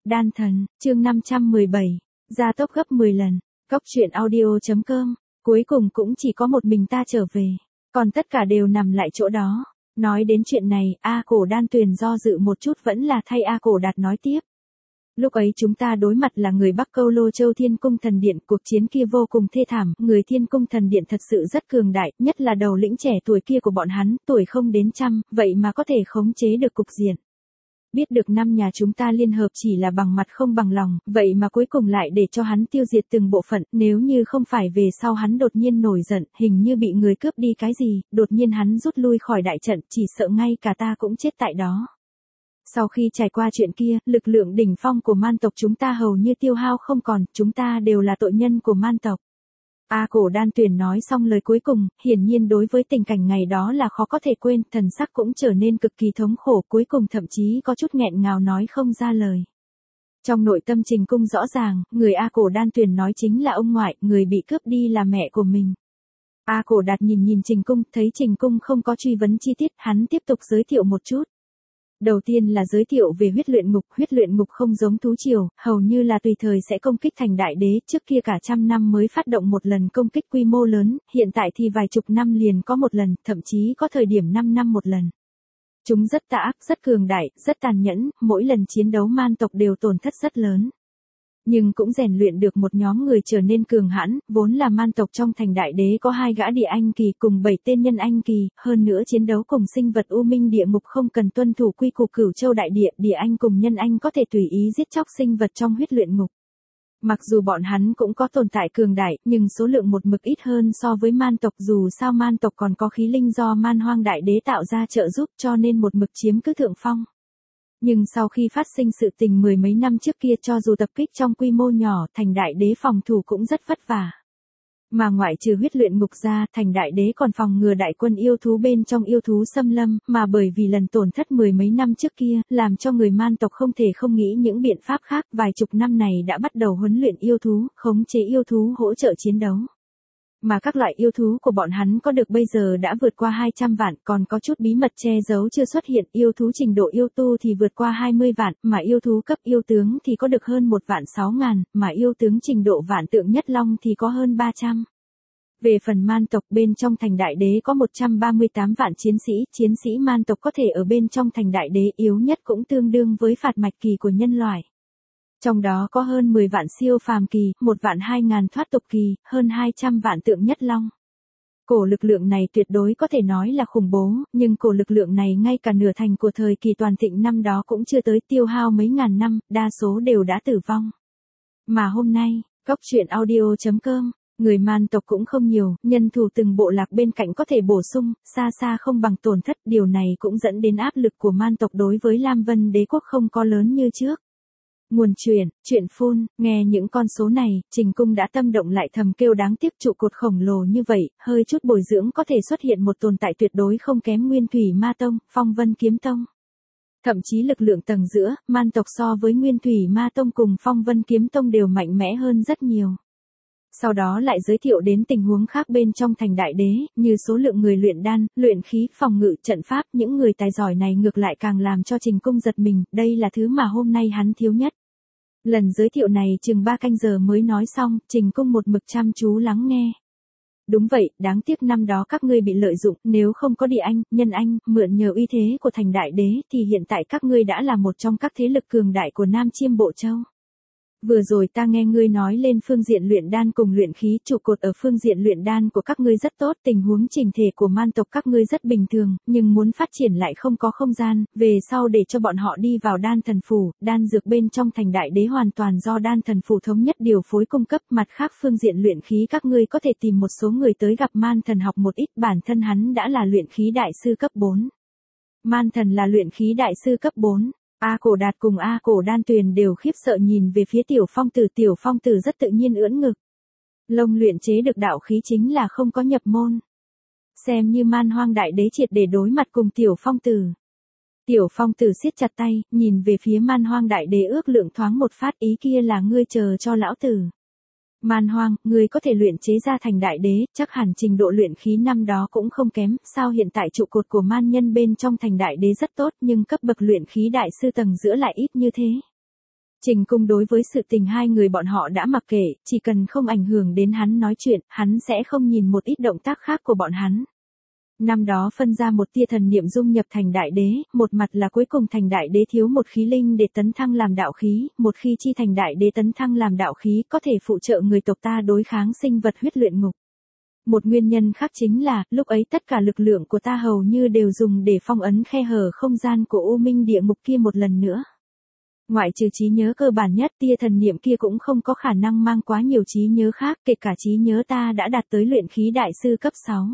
Đan thần, chương 517, gia tốc gấp 10 lần, Cốc truyện audio.com, cuối cùng cũng chỉ có một mình ta trở về, còn tất cả đều nằm lại chỗ đó. Nói đến chuyện này, A Cổ Đan Tuyền do dự một chút vẫn là thay A Cổ Đạt nói tiếp. Lúc ấy chúng ta đối mặt là người Bắc Câu Lô Châu Thiên Cung Thần Điện, cuộc chiến kia vô cùng thê thảm, người Thiên Cung Thần Điện thật sự rất cường đại, nhất là đầu lĩnh trẻ tuổi kia của bọn hắn, tuổi không đến trăm, vậy mà có thể khống chế được cục diện. Biết được năm nhà chúng ta liên hợp chỉ là bằng mặt không bằng lòng, vậy mà cuối cùng lại để cho hắn tiêu diệt từng bộ phận, nếu như không phải về sau hắn đột nhiên nổi giận, hình như bị người cướp đi cái gì, đột nhiên hắn rút lui khỏi đại trận, chỉ sợ ngay cả ta cũng chết tại đó. Sau khi trải qua chuyện kia, lực lượng đỉnh phong của man tộc chúng ta hầu như tiêu hao không còn, chúng ta đều là tội nhân của man tộc. A Cổ Đan Tuyền nói xong lời cuối cùng, hiển nhiên đối với tình cảnh ngày đó là khó có thể quên, thần sắc cũng trở nên cực kỳ thống khổ, cuối cùng thậm chí có chút nghẹn ngào nói không ra lời. Trong nội tâm Trình Cung rõ ràng, người A Cổ Đan Tuyền nói chính là ông ngoại, người bị cướp đi là mẹ của mình. A Cổ Đạt nhìn Trình Cung, thấy Trình Cung không có truy vấn chi tiết, hắn tiếp tục giới thiệu một chút. Đầu tiên là giới thiệu về huyết luyện ngục không giống thú triều, hầu như là tùy thời sẽ công kích thành đại đế, trước kia cả trăm năm mới phát động một lần công kích quy mô lớn, hiện tại thì vài chục năm liền có một lần, thậm chí có thời điểm 5 năm một lần. Chúng rất tà ác, rất cường đại, rất tàn nhẫn, mỗi lần chiến đấu man tộc đều tổn thất rất lớn. Nhưng cũng rèn luyện được một nhóm người trở nên cường hãn, vốn là man tộc trong thành đại đế có 2 gã địa anh kỳ cùng 7 tên nhân anh kỳ, hơn nữa chiến đấu cùng sinh vật u minh địa ngục không cần tuân thủ quy củ Cửu Châu đại địa, địa anh cùng nhân anh có thể tùy ý giết chóc sinh vật trong huyết luyện ngục. Mặc dù bọn hắn cũng có tồn tại cường đại, nhưng số lượng một mực ít hơn so với man tộc, dù sao man tộc còn có khí linh do man hoang đại đế tạo ra trợ giúp cho nên một mực chiếm cứ thượng phong. Nhưng sau khi phát sinh sự tình 10 mấy năm trước kia, cho dù tập kích trong quy mô nhỏ, thành đại đế phòng thủ cũng rất vất vả. Mà ngoại trừ huyết luyện ngục ra, thành đại đế còn phòng ngừa đại quân yêu thú bên trong yêu thú xâm lâm, mà bởi vì lần tổn thất 10 mấy năm trước kia, làm cho người man tộc không thể không nghĩ những biện pháp khác, vài chục năm này đã bắt đầu huấn luyện yêu thú, khống chế yêu thú hỗ trợ chiến đấu. Mà các loại yêu thú của bọn hắn có được bây giờ đã vượt qua 200 vạn, còn có chút bí mật che giấu chưa xuất hiện, yêu thú trình độ yêu tu thì vượt qua 20 vạn, mà yêu thú cấp yêu tướng thì có được hơn 1 vạn 6 ngàn, mà yêu tướng trình độ vạn tượng nhất long thì có hơn 300. Về phần man tộc, bên trong thành đại đế có 138 vạn chiến sĩ man tộc có thể ở bên trong thành đại đế, yếu nhất cũng tương đương với phạt mạch kỳ của nhân loại. Trong đó có hơn 10 vạn siêu phàm kỳ, 1 vạn 2 ngàn thoát tục kỳ, hơn 200 vạn tượng nhất long. Cổ lực lượng này tuyệt đối có thể nói là khủng bố, nhưng cổ lực lượng này ngay cả nửa thành của thời kỳ toàn thịnh năm đó cũng chưa tới, tiêu hao mấy ngàn năm, đa số đều đã tử vong. Mà hôm nay, Cốc truyện audio.com, người man tộc cũng không nhiều, nhân thủ từng bộ lạc bên cạnh có thể bổ sung, xa xa không bằng tổn thất, điều này cũng dẫn đến áp lực của man tộc đối với Lam Vân đế quốc không có lớn như trước. Nguồn truyện phun, nghe những con số này, Trình Cung đã tâm động lại thầm kêu đáng tiếc, trụ cột khổng lồ như vậy, hơi chút bồi dưỡng có thể xuất hiện một tồn tại tuyệt đối không kém Nguyên Thủy Ma Tông, Phong Vân Kiếm Tông. Thậm chí lực lượng tầng giữa, man tộc so với Nguyên Thủy Ma Tông cùng Phong Vân Kiếm Tông đều mạnh mẽ hơn rất nhiều. Sau đó lại giới thiệu đến tình huống khác bên trong thành đại đế, như số lượng người luyện đan, luyện khí, phòng ngự, trận pháp, những người tài giỏi này ngược lại càng làm cho Trình Cung giật mình, đây là thứ mà hôm nay hắn thiếu nhất. Lần giới thiệu này chừng 3 canh giờ mới nói xong, Trình Cung một mực chăm chú lắng nghe. Đúng vậy, đáng tiếc năm đó các ngươi bị lợi dụng, nếu không có địa anh, nhân anh, mượn nhờ uy thế của thành đại đế thì hiện tại các ngươi đã là một trong các thế lực cường đại của Nam Chiêm Bộ Châu. Vừa rồi ta nghe ngươi nói lên phương diện luyện đan cùng luyện khí, trụ cột ở phương diện luyện đan của các ngươi rất tốt, tình huống trình thể của man tộc các ngươi rất bình thường, nhưng muốn phát triển lại không có không gian, về sau để cho bọn họ đi vào đan thần phủ, đan dược bên trong thành đại đế hoàn toàn do đan thần phủ thống nhất điều phối cung cấp, mặt khác phương diện luyện khí các ngươi có thể tìm một số người tới gặp man thần học một ít, bản thân hắn đã là luyện khí đại sư cấp 4. Man thần là luyện khí đại sư cấp 4. A Cổ Đạt cùng A Cổ Đan Tuyền đều khiếp sợ nhìn về phía Tiểu Phong Tử rất tự nhiên ưỡn ngực. Lông luyện chế được đạo khí chính là không có nhập môn. Xem như man hoang đại đế triệt để đối mặt cùng Tiểu Phong Tử. Tiểu Phong Tử siết chặt tay, nhìn về phía man hoang đại đế ước lượng thoáng một phát, ý kia là ngươi chờ cho lão tử. Man hoang, ngươi có thể luyện chế ra thành đại đế, chắc hẳn trình độ luyện khí năm đó cũng không kém, sao hiện tại trụ cột của man nhân bên trong thành đại đế rất tốt nhưng cấp bậc luyện khí đại sư tầng giữa lại ít như thế. Trình Cung đối với sự tình hai người bọn họ đã mặc kệ, chỉ cần không ảnh hưởng đến hắn nói chuyện, hắn sẽ không nhìn một ít động tác khác của bọn hắn. Năm đó phân ra một tia thần niệm dung nhập thành đại đế, một mặt là cuối cùng thành đại đế thiếu một khí linh để tấn thăng làm đạo khí, một khi chi thành đại đế tấn thăng làm đạo khí có thể phụ trợ người tộc ta đối kháng sinh vật huyết luyện ngục. Một nguyên nhân khác chính là, lúc ấy tất cả lực lượng của ta hầu như đều dùng để phong ấn khe hở không gian của U Minh địa ngục kia một lần nữa. Ngoại trừ trí nhớ cơ bản nhất, tia thần niệm kia cũng không có khả năng mang quá nhiều trí nhớ khác, kể cả trí nhớ ta đã đạt tới luyện khí đại sư cấp 6.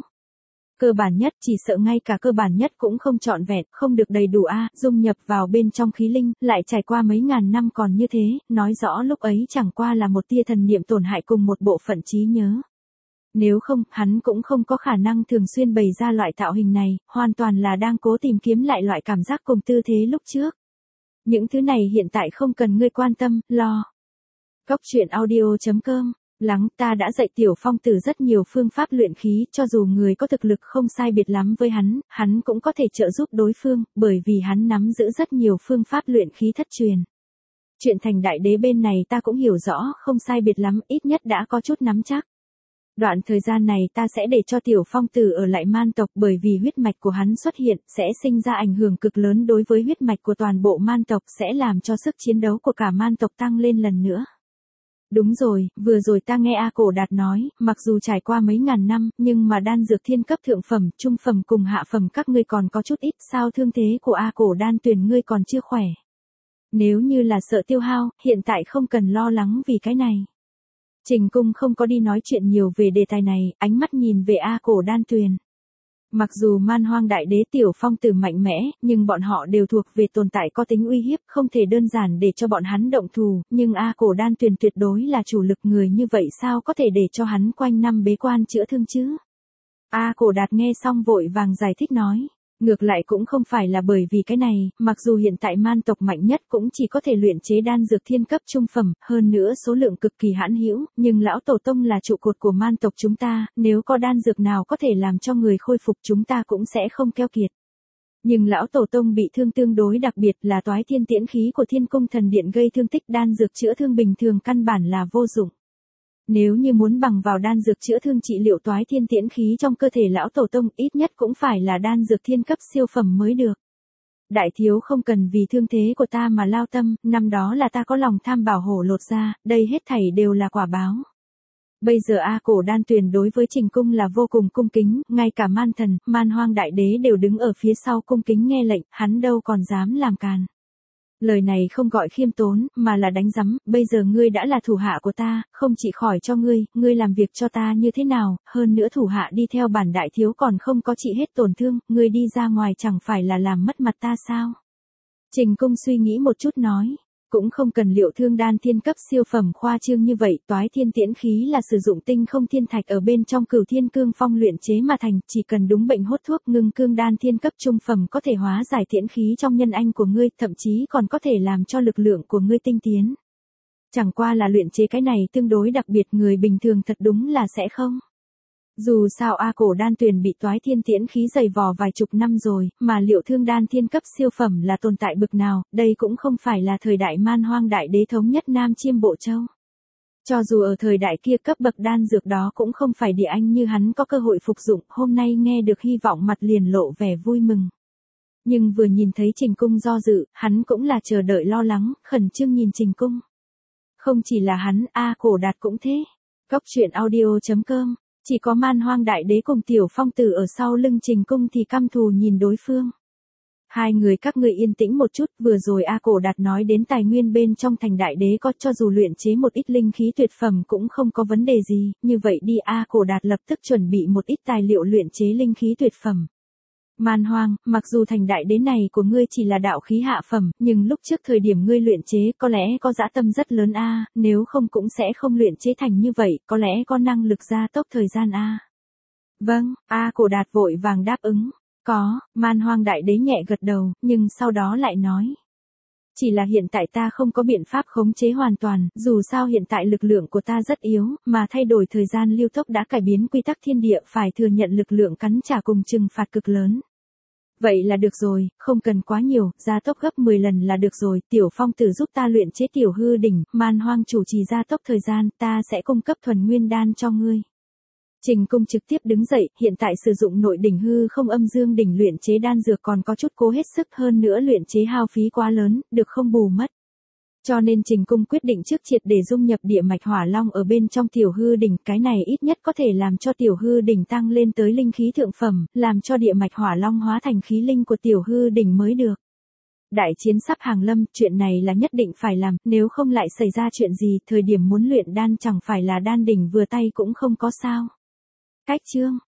Cơ bản nhất chỉ sợ ngay cả cơ bản nhất cũng không trọn vẹn, không được đầy đủ dung nhập vào bên trong khí linh, lại trải qua mấy ngàn năm còn như thế, nói rõ lúc ấy chẳng qua là một tia thần niệm tổn hại cùng một bộ phận trí nhớ. Nếu không, hắn cũng không có khả năng thường xuyên bày ra loại tạo hình này, hoàn toàn là đang cố tìm kiếm lại loại cảm giác cùng tư thế lúc trước. Những thứ này hiện tại không cần ngươi quan tâm, lo. Cóc truyện audio.com. Lắng, ta đã dạy Tiểu Phong Tử rất nhiều phương pháp luyện khí, cho dù người có thực lực không sai biệt lắm với hắn cũng có thể trợ giúp đối phương, bởi vì hắn nắm giữ rất nhiều phương pháp luyện khí thất truyền. Chuyện thành đại đế bên này ta cũng hiểu rõ, không sai biệt lắm, ít nhất đã có chút nắm chắc. Đoạn thời gian này ta sẽ để cho Tiểu Phong Tử ở lại man tộc, bởi vì huyết mạch của hắn xuất hiện, sẽ sinh ra ảnh hưởng cực lớn đối với huyết mạch của toàn bộ man tộc, sẽ làm cho sức chiến đấu của cả man tộc tăng lên lần nữa. Đúng rồi, vừa rồi ta nghe A Cổ Đạt nói, mặc dù trải qua mấy ngàn năm, nhưng mà đan dược thiên cấp thượng phẩm, trung phẩm cùng hạ phẩm các ngươi còn có chút ít, sao thương thế của A Cổ Đan Tuyền ngươi còn chưa khỏe. Nếu như là sợ tiêu hao, hiện tại không cần lo lắng vì cái này. Trình Cung không có đi nói chuyện nhiều về đề tài này, ánh mắt nhìn về A Cổ Đan Tuyền. Mặc dù Man Hoang Đại Đế Tiểu Phong Tử mạnh mẽ, nhưng bọn họ đều thuộc về tồn tại có tính uy hiếp, không thể đơn giản để cho bọn hắn động thủ, nhưng A Cổ Đan Tuyền tuyệt đối là chủ lực, người như vậy sao có thể để cho hắn quanh năm bế quan chữa thương chứ? A Cổ Đạt nghe xong vội vàng giải thích nói. Ngược lại cũng không phải là bởi vì cái này, mặc dù hiện tại man tộc mạnh nhất cũng chỉ có thể luyện chế đan dược thiên cấp trung phẩm, hơn nữa số lượng cực kỳ hãn hữu, nhưng lão tổ tông là trụ cột của man tộc chúng ta, nếu có đan dược nào có thể làm cho người khôi phục chúng ta cũng sẽ không keo kiệt. Nhưng lão tổ tông bị thương tương đối đặc biệt là toái thiên tiễn khí của Thiên Cung Thần Điện gây thương tích, đan dược chữa thương bình thường căn bản là vô dụng. Nếu như muốn bằng vào đan dược chữa thương trị liệu toái thiên tiễn khí trong cơ thể lão tổ tông, ít nhất cũng phải là đan dược thiên cấp siêu phẩm mới được. Đại thiếu không cần vì thương thế của ta mà lao tâm, năm đó là ta có lòng tham bảo hổ lột ra, đây hết thảy đều là quả báo. Bây giờ A Cổ Đan Tuyền đối với Trình Cung là vô cùng cung kính, ngay cả man thần, Man Hoang Đại Đế đều đứng ở phía sau cung kính nghe lệnh, hắn đâu còn dám làm càn. Lời này không gọi khiêm tốn, mà là đánh giấm, bây giờ ngươi đã là thủ hạ của ta, không chỉ khỏi cho ngươi làm việc cho ta như thế nào, hơn nữa thủ hạ đi theo bản đại thiếu còn không có trị hết tổn thương, ngươi đi ra ngoài chẳng phải là làm mất mặt ta sao? Trình Cung suy nghĩ một chút nói. Cũng không cần liệu thương đan thiên cấp siêu phẩm khoa trương như vậy, toái thiên tiễn khí là sử dụng tinh không thiên thạch ở bên trong Cửu Thiên Cương Phong luyện chế mà thành, chỉ cần đúng bệnh hốt thuốc ngưng cương đan thiên cấp trung phẩm có thể hóa giải tiễn khí trong nhân anh của ngươi, thậm chí còn có thể làm cho lực lượng của ngươi tinh tiến. Chẳng qua là luyện chế cái này tương đối đặc biệt, người bình thường thật đúng là sẽ không. Dù sao A Cổ Đan Tuyền bị toái thiên tiễn khí dày vò vài chục năm rồi, mà liệu thương đan thiên cấp siêu phẩm là tồn tại bực nào, đây cũng không phải là thời đại Man Hoang Đại Đế thống nhất Nam Chiêm Bộ Châu. Cho dù ở thời đại kia cấp bậc đan dược đó cũng không phải địa anh như hắn có cơ hội phục dụng, hôm nay nghe được hy vọng mặt liền lộ vẻ vui mừng. Nhưng vừa nhìn thấy Trình Cung do dự, hắn cũng là chờ đợi lo lắng, khẩn trương nhìn Trình Cung. Không chỉ là hắn, A Cổ Đạt cũng thế. Cóc truyện audio.com. Chỉ có Man Hoang Đại Đế cùng Tiểu Phong Tử ở sau lưng Trình Cung thì căm thù nhìn đối phương. Hai người các ngươi yên tĩnh một chút, vừa rồi A Cổ Đạt nói đến tài nguyên bên trong thành Đại Đế có, cho dù luyện chế một ít linh khí tuyệt phẩm cũng không có vấn đề gì, như vậy đi. A Cổ Đạt lập tức chuẩn bị một ít tài liệu luyện chế linh khí tuyệt phẩm. Man Hoang, mặc dù thành Đại Đế này của ngươi chỉ là đạo khí hạ phẩm, nhưng lúc trước thời điểm ngươi luyện chế có lẽ có dã tâm rất lớn nếu không cũng sẽ không luyện chế thành như vậy, có lẽ có năng lực gia tốc thời gian Vâng, A Cổ Đạt vội vàng đáp ứng. Có, Man Hoang Đại Đế nhẹ gật đầu, nhưng sau đó lại nói. Chỉ là hiện tại ta không có biện pháp khống chế hoàn toàn, dù sao hiện tại lực lượng của ta rất yếu, mà thay đổi thời gian lưu tốc đã cải biến quy tắc thiên địa, phải thừa nhận lực lượng cắn trả cùng trừng phạt cực lớn. Vậy là được rồi, không cần quá nhiều, gia tốc gấp 10 lần là được rồi, Tiểu Phong Tử giúp ta luyện chế tiểu hư đỉnh, Man Hoang chủ trì gia tốc thời gian, ta sẽ cung cấp thuần nguyên đan cho ngươi. Trình Cung trực tiếp đứng dậy, hiện tại sử dụng nội đỉnh hư không âm dương đỉnh luyện chế đan dược còn có chút cố hết sức, hơn nữa luyện chế hao phí quá lớn, được không bù mất. Cho nên Trình Cung quyết định trước triệt để dung nhập địa mạch hỏa long ở bên trong tiểu hư đỉnh, cái này ít nhất có thể làm cho tiểu hư đỉnh tăng lên tới linh khí thượng phẩm, làm cho địa mạch hỏa long hóa thành khí linh của tiểu hư đỉnh mới được. Đại chiến sắp hàng lâm, chuyện này là nhất định phải làm, nếu không lại xảy ra chuyện gì, thời điểm muốn luyện đan chẳng phải là đan đỉnh vừa tay cũng không có sao. Cách chương